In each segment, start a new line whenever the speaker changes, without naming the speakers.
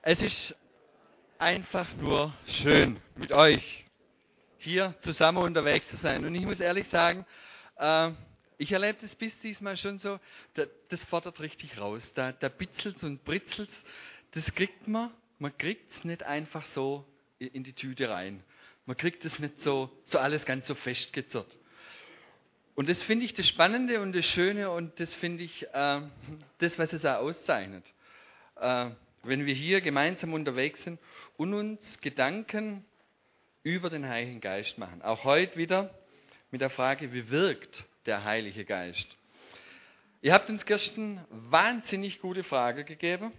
Es ist einfach nur schön, mit euch hier zusammen unterwegs zu sein. Und ich muss ehrlich sagen, ich erlebe das bis diesmal schon so, das fordert richtig raus. Da bitzelt und britzelt, das kriegt man kriegt es nicht einfach so in die Tüte rein. Man kriegt es nicht so alles ganz so festgezurrt. Und das finde ich das Spannende und das Schöne und das finde ich das, was es auch auszeichnet. Wenn wir hier gemeinsam unterwegs sind und uns Gedanken über den Heiligen Geist machen. Auch heute wieder mit der Frage, wie wirkt der Heilige Geist? Ihr habt uns gestern wahnsinnig gute Frage gegeben.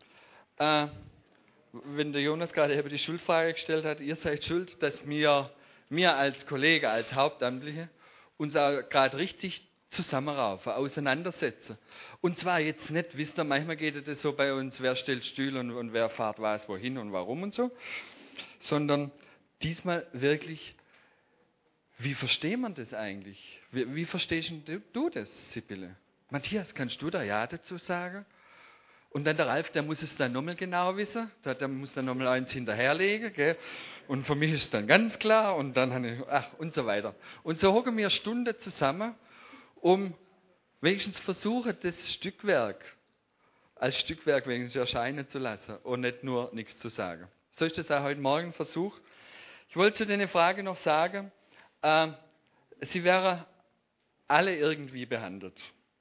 Wenn der Jonas gerade eben die Schuldfrage gestellt hat, ihr seid schuld, dass mir als Kollege, als Hauptamtliche, uns auch gerade richtig zusammenraufen, auseinandersetzen. Und zwar jetzt nicht, wisst ihr, manchmal geht es so bei uns, wer stellt Stühle und wer fährt was, wohin und warum und so, sondern diesmal wirklich, wie versteht man das eigentlich? Wie verstehst du das, Sibylle? Matthias, kannst du da ja dazu sagen? Und dann der Ralf, der muss es dann nochmal genau wissen, der muss dann nochmal eins hinterherlegen, gell? Und für mich ist es dann ganz klar und dann habe ich, und so weiter. Und so hocken wir Stunden zusammen, um wenigstens versuchen, das Stückwerk als Stückwerk wenigstens erscheinen zu lassen und nicht nur nichts zu sagen. So ist das auch heute Morgen ein Versuch. Ich wollte zu der Frage noch sagen, sie wären alle irgendwie behandelt.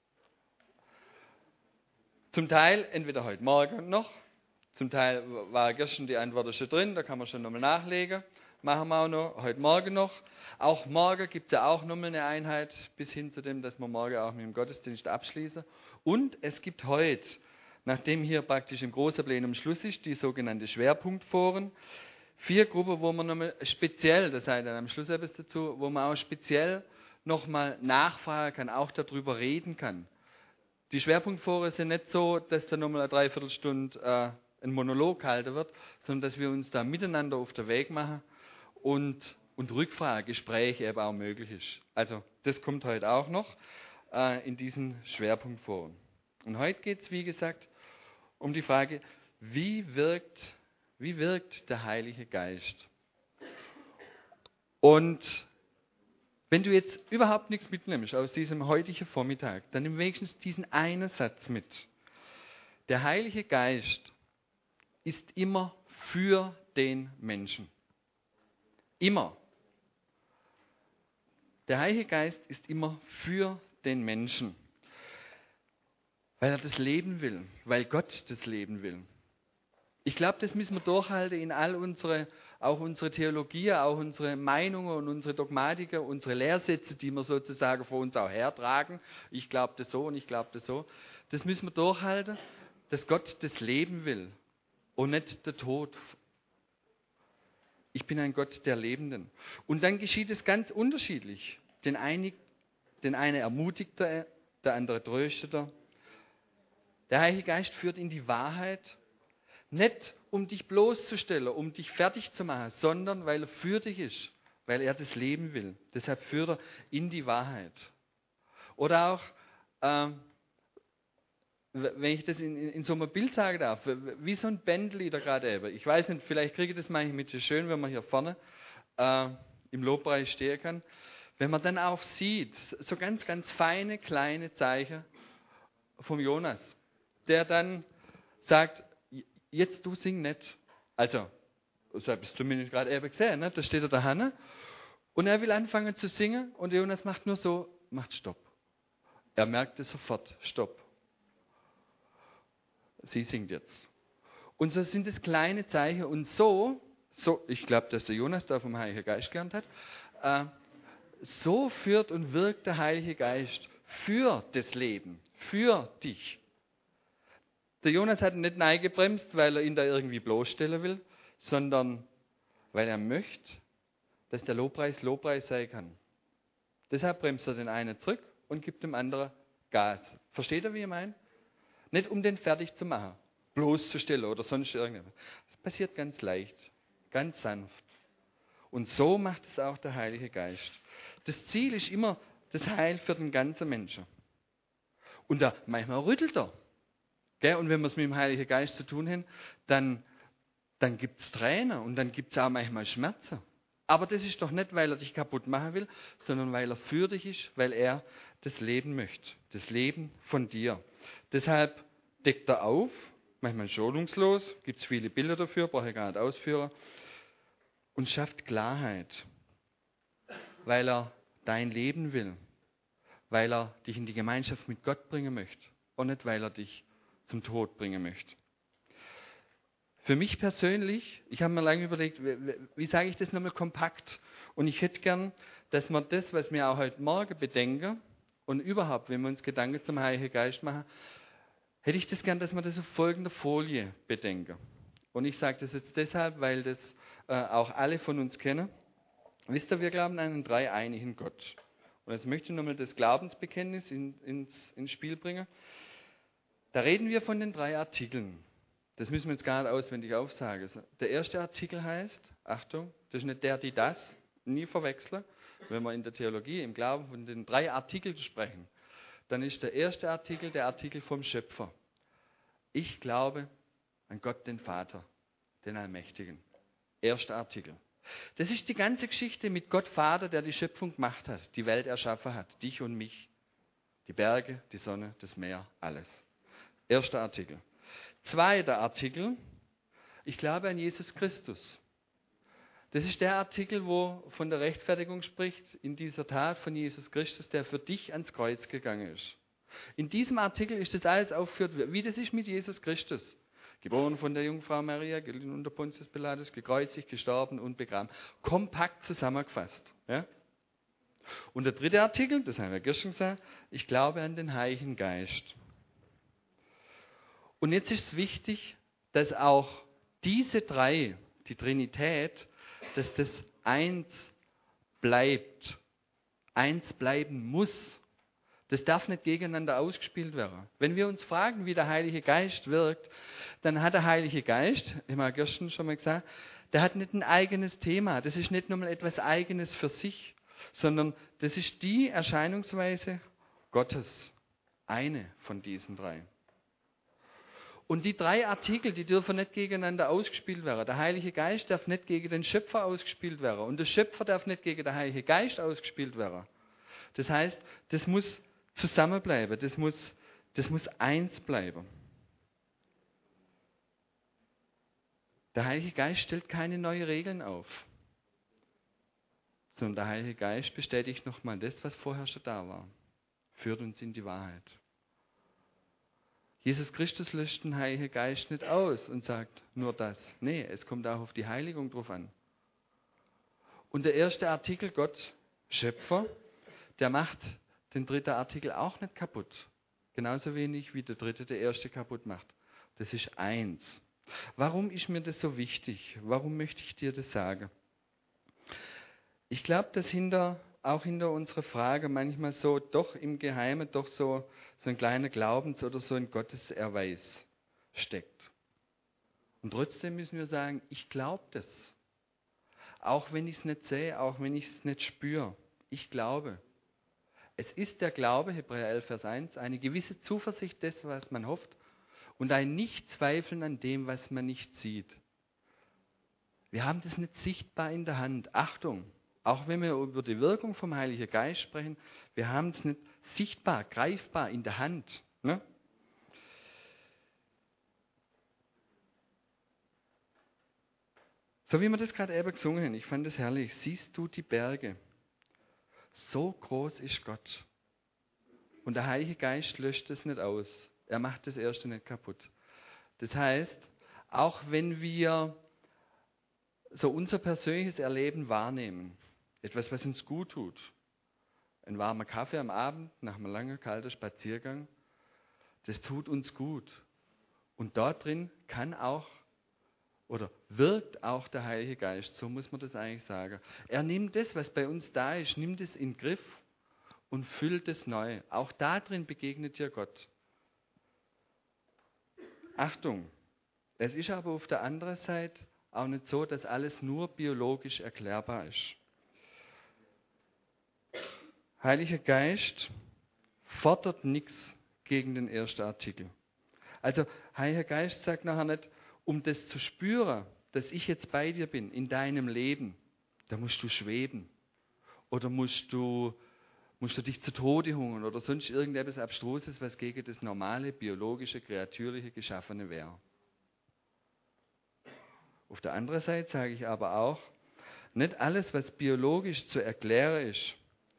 Zum Teil entweder heute Morgen noch, zum Teil war gestern die Antwort schon drin, da kann man schon nochmal nachlegen. Machen wir auch noch, heute Morgen noch. Auch morgen gibt es ja auch nochmal eine Einheit, bis hin zu dem, dass wir morgen auch mit dem Gottesdienst abschließen. Und es gibt heute, nachdem hier praktisch im großen Plenum Schluss ist, die sogenannte Schwerpunktforen, 4 Gruppen, wo man nochmal speziell, das sei dann am Schluss etwas dazu, wo man auch speziell nochmal nachfragen kann, auch darüber reden kann. Die Schwerpunktforen sind nicht so, dass da nochmal eine Dreiviertelstunde ein Monolog gehalten wird, sondern dass wir uns da miteinander auf den Weg machen und Rückfrage, Gespräch eben auch möglich ist. Also das kommt heute auch noch in diesen Schwerpunktforen. Und heute geht es, wie gesagt, um die Frage, wie wirkt der Heilige Geist? Und wenn du jetzt überhaupt nichts mitnimmst aus diesem heutigen Vormittag, dann nimm wenigstens diesen einen Satz mit. Der Heilige Geist ist immer für den Menschen. Immer. Der Heilige Geist ist immer für den Menschen. Weil er das Leben will, weil Gott das Leben will. Ich glaube, das müssen wir durchhalten in all auch unsere Theologie, auch unsere Meinungen und unsere Dogmatiken, unsere Lehrsätze, die wir sozusagen vor uns auch hertragen. Ich glaube das so und ich glaube das so. Das müssen wir durchhalten, dass Gott das Leben will und nicht der Tod. Ich bin ein Gott der Lebenden. Und dann geschieht es ganz unterschiedlich. Den einen ermutigt er, der andere tröstet er. Der Heilige Geist führt in die Wahrheit. Nicht, um dich bloßzustellen, um dich fertig zu machen, sondern weil er für dich ist, weil er das Leben will. Deshalb führt er in die Wahrheit. Oder auch, wenn ich das in so einem Bild sagen darf, wie so ein Bandleader gerade eben. Ich weiß nicht, vielleicht kriege ich das manchmal mit, ist schön, wenn man hier vorne im Lobpreis stehen kann. Wenn man dann auch sieht, so ganz, ganz feine, kleine Zeichen vom Jonas, der dann sagt, jetzt du sing nicht. Also, so habe ich es zumindest gerade eben gesehen, ne? Da steht er da Hanne und er will anfangen zu singen und Jonas macht nur so, macht Stopp. Er merkt es sofort, Stopp. Sie singt jetzt. Und so sind es kleine Zeichen und so, ich glaube, dass der Jonas da vom Heiligen Geist gelernt hat, so führt und wirkt der Heilige Geist für das Leben, für dich. Der Jonas hat ihn nicht neigebremst, weil er ihn da irgendwie bloßstellen will, sondern weil er möchte, dass der Lobpreis sein kann. Deshalb bremst er den einen zurück und gibt dem anderen Gas. Versteht ihr, wie ich meine? Nicht um den fertig zu machen, bloßzustellen oder sonst irgendwas. Das passiert ganz leicht, ganz sanft. Und so macht es auch der Heilige Geist. Das Ziel ist immer das Heil für den ganzen Menschen. Und manchmal rüttelt er. Und wenn wir es mit dem Heiligen Geist zu tun haben, dann dann gibt es Tränen und dann gibt es auch manchmal Schmerzen. Aber das ist doch nicht, weil er dich kaputt machen will, sondern weil er für dich ist, weil er das Leben möchte. Das Leben von dir. Deshalb deckt er auf, manchmal schonungslos, gibt es viele Bilder dafür, brauche ich gar nicht ausführen, und schafft Klarheit, weil er dein Leben will, weil er dich in die Gemeinschaft mit Gott bringen möchte und nicht, weil er dich zum Tod bringen möchte. Für mich persönlich, ich habe mir lange überlegt, wie sage ich das nochmal kompakt? Und ich hätte gern, dass wir das, was wir auch heute Morgen bedenken und überhaupt, wenn wir uns Gedanken zum Heiligen Geist machen, hätte ich das gern, dass wir das auf folgender Folie bedenken. Und ich sage das jetzt deshalb, weil das auch alle von uns kennen. Wisst ihr, wir glauben an einen dreieinigen Gott. Und jetzt möchte ich nochmal das Glaubensbekenntnis ins Spiel bringen. Da reden wir von den 3 Artikeln. Das müssen wir jetzt gar nicht auswendig aufsagen. Der erste Artikel heißt, Achtung, das ist nicht der, die das, nie verwechseln. Wenn wir in der Theologie, im Glauben von den 3 Artikeln sprechen, dann ist der erste Artikel der Artikel vom Schöpfer. Ich glaube an Gott, den Vater, den Allmächtigen. Erster Artikel. Das ist die ganze Geschichte mit Gott Vater, der die Schöpfung gemacht hat, die Welt erschaffen hat, dich und mich, die Berge, die Sonne, das Meer, alles. Erster Artikel. Zweiter Artikel, ich glaube an Jesus Christus. Das ist der Artikel, wo von der Rechtfertigung spricht, in dieser Tat von Jesus Christus, der für dich ans Kreuz gegangen ist. In diesem Artikel ist das alles aufgeführt, wie das ist mit Jesus Christus. Geboren von der Jungfrau Maria, gelitten unter Pontius Pilatus, gekreuzigt, gestorben und begraben. Kompakt zusammengefasst. Ja? Und der dritte Artikel, das haben wir gestern gesagt, ich glaube an den Heiligen Geist. Und jetzt ist es wichtig, dass auch diese 3, die Trinität, dass das eins bleibt, eins bleiben muss. Das darf nicht gegeneinander ausgespielt werden. Wenn wir uns fragen, wie der Heilige Geist wirkt, dann hat der Heilige Geist, ich habe gestern schon mal gesagt, der hat nicht ein eigenes Thema. Das ist nicht nur mal etwas Eigenes für sich, sondern das ist die Erscheinungsweise Gottes. Eine von diesen 3. Und die 3 Artikel, die dürfen nicht gegeneinander ausgespielt werden. Der Heilige Geist darf nicht gegen den Schöpfer ausgespielt werden. Und der Schöpfer darf nicht gegen den Heiligen Geist ausgespielt werden. Das heißt, das muss zusammenbleiben. Das muss eins bleiben. Der Heilige Geist stellt keine neuen Regeln auf. Sondern der Heilige Geist bestätigt nochmal das, was vorher schon da war. Führt uns in die Wahrheit. Jesus Christus löscht den Heiligen Geist nicht aus und sagt nur das. Nee, es kommt auch auf die Heiligung drauf an. Und der erste Artikel, Gott, Schöpfer, der macht den 3. Artikel auch nicht kaputt. Genauso wenig wie der 3. der erste kaputt macht. Das ist eins. Warum ist mir das so wichtig? Warum möchte ich dir das sagen? Ich glaube, dass auch hinter unserer Frage manchmal so doch im Geheimen doch so ein kleiner Glaubens- oder so ein Gotteserweis steckt. Und trotzdem müssen wir sagen, ich glaube das. Auch wenn ich es nicht sehe, auch wenn ich es nicht spüre. Ich glaube. Es ist der Glaube, Hebräer 11, Vers 1, eine gewisse Zuversicht dessen, was man hofft und ein Nichtzweifeln an dem, was man nicht sieht. Wir haben das nicht sichtbar in der Hand. Achtung! Auch wenn wir über die Wirkung vom Heiligen Geist sprechen, wir haben es nicht sichtbar, greifbar in der Hand. Ne? So wie wir das gerade eben gesungen haben, ich fand das herrlich. Siehst du die Berge? So groß ist Gott. Und der Heilige Geist löscht es nicht aus. Er macht das Erste nicht kaputt. Das heißt, auch wenn wir so unser persönliches Erleben wahrnehmen, etwas, was uns gut tut. Ein warmer Kaffee am Abend nach einem langen, kalten Spaziergang. Das tut uns gut. Und dort drin kann auch oder wirkt auch der Heilige Geist. So muss man das eigentlich sagen. Er nimmt das, was bei uns da ist, nimmt es in den Griff und füllt es neu. Auch da drin begegnet dir Gott. Achtung! Es ist aber auf der anderen Seite auch nicht so, dass alles nur biologisch erklärbar ist. Heiliger Geist fordert nichts gegen den ersten Artikel. Also Heiliger Geist sagt nachher nicht, um das zu spüren, dass ich jetzt bei dir bin in deinem Leben, da musst du schweben. Oder musst du dich zu Tode hungern oder sonst irgendetwas Abstruses, was gegen das normale, biologische, kreatürliche, Geschaffene wäre. Auf der anderen Seite sage ich aber auch, nicht alles, was biologisch zu erklären ist,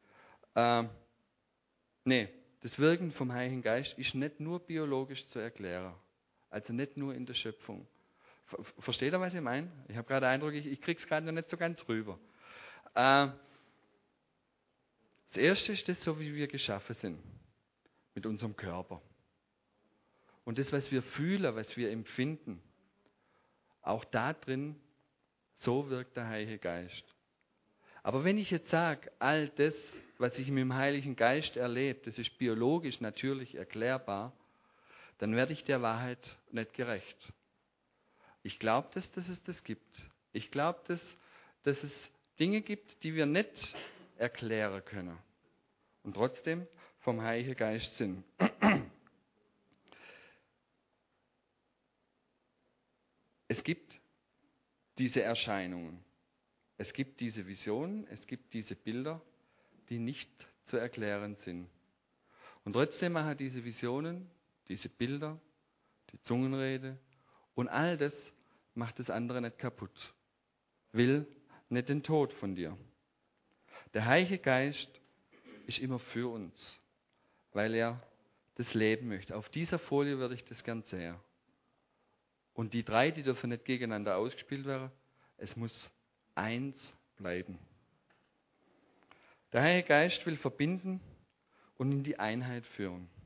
das Wirken vom Heiligen Geist ist nicht nur biologisch zu erklären. Also nicht nur in der Schöpfung. Versteht ihr, was ich meine? Ich habe gerade den Eindruck, ich kriege es gerade noch nicht so ganz rüber. Das Erste ist das, so wie wir geschaffen sind. Mit unserem Körper. Und das, was wir fühlen, was wir empfinden, auch da drin, so wirkt der Heilige Geist. Aber wenn ich jetzt sage, all das, was ich mit dem Heiligen Geist erlebe, das ist biologisch natürlich erklärbar, dann werde ich der Wahrheit nicht gerecht. Ich glaube, dass es das gibt. Ich glaube, dass es Dinge gibt, die wir nicht erklären können und trotzdem vom Heiligen Geist sind. Es gibt diese Erscheinungen. Es gibt diese Visionen, es gibt diese Bilder, die nicht zu erklären sind. Und trotzdem machen diese Visionen, diese Bilder, die Zungenrede und all das macht das andere nicht kaputt. Will nicht den Tod von dir. Der Heilige Geist ist immer für uns, weil er das Leben möchte. Auf dieser Folie würde ich das gern sehen. Und die drei, die dürfen nicht gegeneinander ausgespielt werden. Es muss eins bleiben. Der Heilige Geist will verbinden und in die Einheit führen.